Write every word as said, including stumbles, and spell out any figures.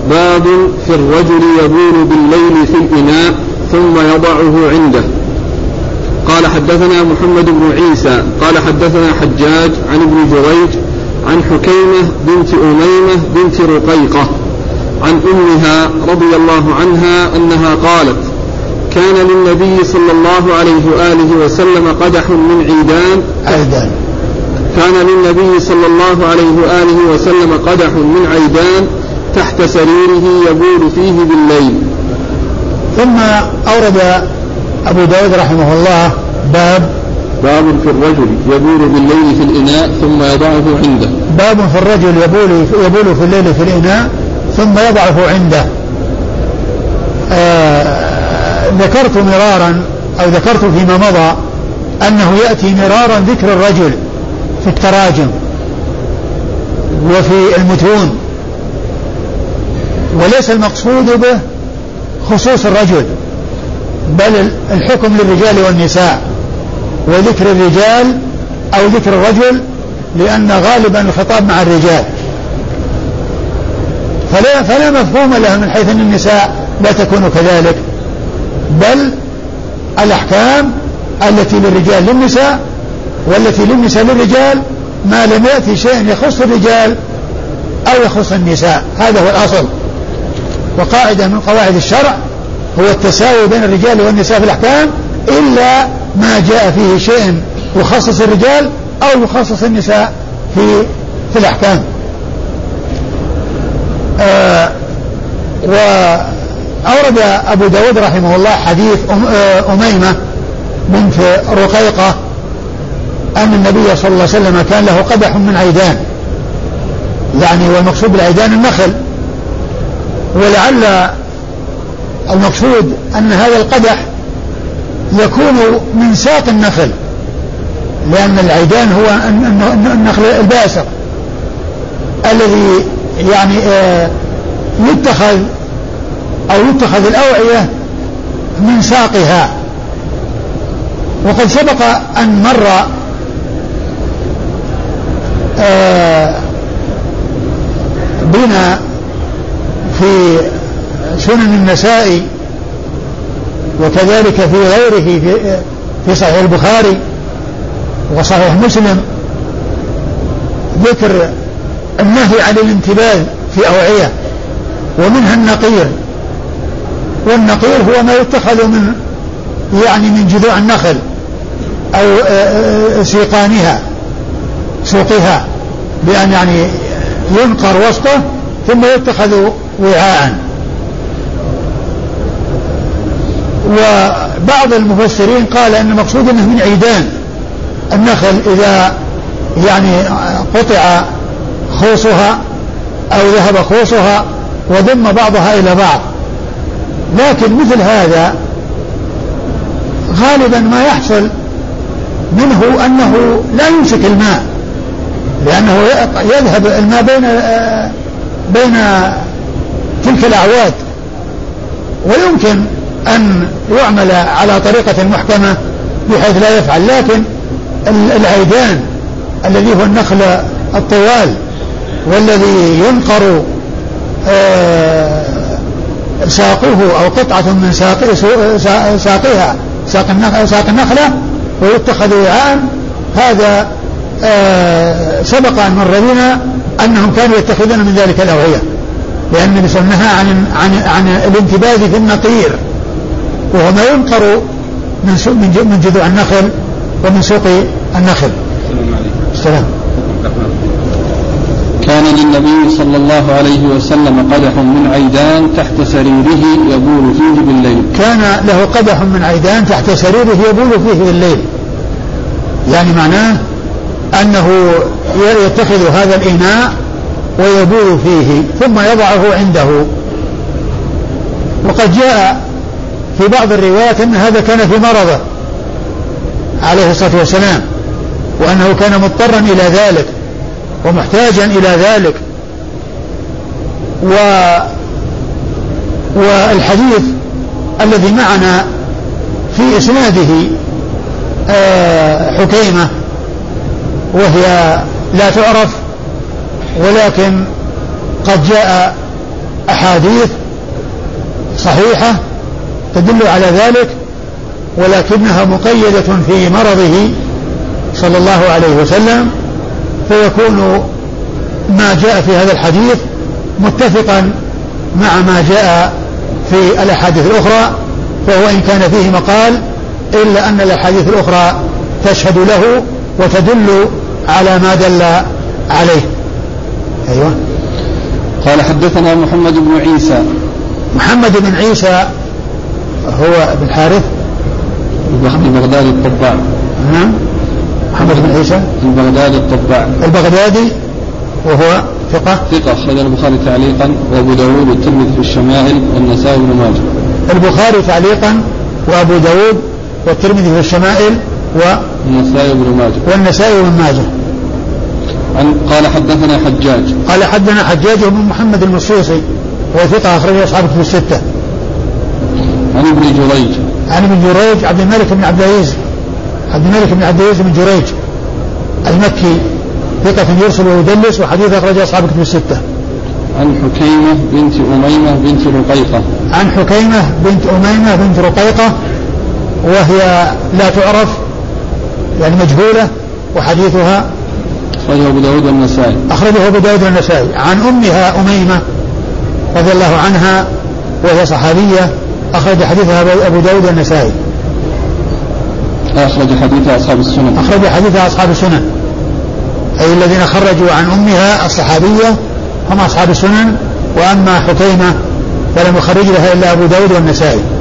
باب في الرجل يبول بالليل في الإناء ثم يضعه عنده. قال حدثنا محمد بن عيسى قال حدثنا حجاج عن ابن جريج عن حكيمة بنت أميمة بنت رقيقة عن أمها رضي الله عنها أنها قالت: كان للنبي صلى الله عليه وآله وسلم قدح من عيدان عيدان كان للنبي صلى الله عليه وآله وسلم قدح من عيدان تحت سريره يبول فيه بالليل. ثم أورد أبو داود رحمه الله باب باب في الرجل يبول بالليل في الإناء ثم يضعه عنده. باب في الرجل يبول, يبول في الليل في الإناء ثم يضعه عنده. آه ذكرت مرارا أو ذكرت فيما مضى أنه يأتي مرارا ذكر الرجل في التراجم وفي المتون، وليس المقصود به خصوص الرجل بل الحكم للرجال والنساء، وذكر الرجال أو ذكر الرجل لأن غالبا الخطاب مع الرجال، فلا, فلا مفهوم له من حيث أن النساء لا تكون كذلك، بل الأحكام التي للرجال للنساء والتي للنساء للرجال ما لم يأتي شيء يخص الرجال أو يخص النساء، هذا هو الأصل. وقاعدة من قواعد الشرع هو التساوي بين الرجال والنساء في الأحكام إلا ما جاء فيه شيء يخصص الرجال أو يخصص النساء في في الأحكام. آه وأورد أبو داود رحمه الله حديث أم آه أميمة بنت رقيقة أن النبي صلى الله عليه وسلم كان له قدح من عيدان، يعني والمقصود بالعيدان النخل، ولعل المقصود أن هذا القدح يكون من ساق النخل، لأن العيدان هو النخل الباسق الذي يعني يتخذ أو يتخذ الأوعية من ساقها. وقد سبق أن مر بنا في سنن النسائي وكذلك في غيره في, في صحيح البخاري وصحيح مسلم ذكر النهي عن الانتباذ في أوعية، ومنها النقير، والنقير هو ما يتخذ من يعني من جذوع النخل أو سيقانها سوقها، بأن يعني ينقر وسطه ثم يتخذ وعاء. وبعض المفسرين قال أن المقصود أنه من عيدان النخل إذا يعني قطع خوصها أو ذهب خوصها وضم بعضها إلى بعض، لكن مثل هذا غالبا ما يحصل منه أنه لا يمسك الماء، لأنه يذهب الماء بين بين تلك الأعواد، ويمكن أن يعمل على طريقة محكمة بحيث لا يفعل. لكن العيدان الذي هو النخل الطوال والذي ينقر ساقه أو قطعة من ساقها ساق النخلة ويتخذ وعاء، هذا سبق أن مر بنا أنهم كانوا يتخذون من ذلك الأوعية، لأن النبي صلى الله عليه وسلم نهى عن عن عن الانتباذ في النقير، وهو ما ينقر من من جذوع النخل ومن سوق النخل. السلام. كان للنبي صلى الله عليه وسلم قدح من عيدان تحت سريره يبول فيه بالليل. كان له قدح من عيدان تحت سريره يبول فيه بالليل، يعني معناه أنه يتخذ هذا الإناء ويبول فيه ثم يضعه عنده. وقد جاء في بعض الروايات أن هذا كان في مرضه عليه الصلاة والسلام، وأنه كان مضطرا إلى ذلك ومحتاجا إلى ذلك. و والحديث الذي معنا في إسناده حكيمة وهي لا تعرف، ولكن قد جاء أحاديث صحيحة تدل على ذلك، ولكنها مقيدة في مرضه صلى الله عليه وسلم، فيكون ما جاء في هذا الحديث متفقا مع ما جاء في الأحاديث الأخرى، فهو إن كان فيه مقال إلا أن الأحاديث الأخرى تشهد له وتدل على ما دل عليه. أيوة. قال حدثنا محمد بن عيسى. محمد بن عيسى هو بن حارث البغدادي الطباع. نعم. محمد بن عيسى البغدادي الطباع البغدادي وهو ثقة ثقة أخرج البخاري تعليقا وأبو داود والترمذي في الشمائل والنسائي بن ماجه. البخاري تعليقا وأبو داود والترمذي في الشمائل والنسائي بن ماجه والنسائي بن ماجه. عن قال حدثنا حجاج قال حدثنا حجاج بن محمد المصوصي وهو ثقة أخرج أصحابه في الستة. عن ابن جريج عن ابن جريج عبد الملك بن عبد العزيز عبد الملك بن عبد العزيز بن جريج المكي ثقة يرسل ويدلس وحديث أخرج أصحابه في الستة. عن حكيمة بنت أميمة بنت رقيقة عن حكيمة بنت أميمة بنت رقيقة وهي لا تعرف يعني مجهولة، وحديثها أخرجه أبو داود والنسائي أخرجه أبو داود والنسائي. عن أمها أميمة رضي الله عنها وهي صحابية أخرج حديثها أبو داود والنسائي. أخرج حديثها أصحاب السنن أخرج حديثها أصحاب السنن، أي الذين خرجوا عن أمها الصحابية هم أصحاب السنن، وأما حكيمة فلم يخرج لها إلا أبو داود والنسائي.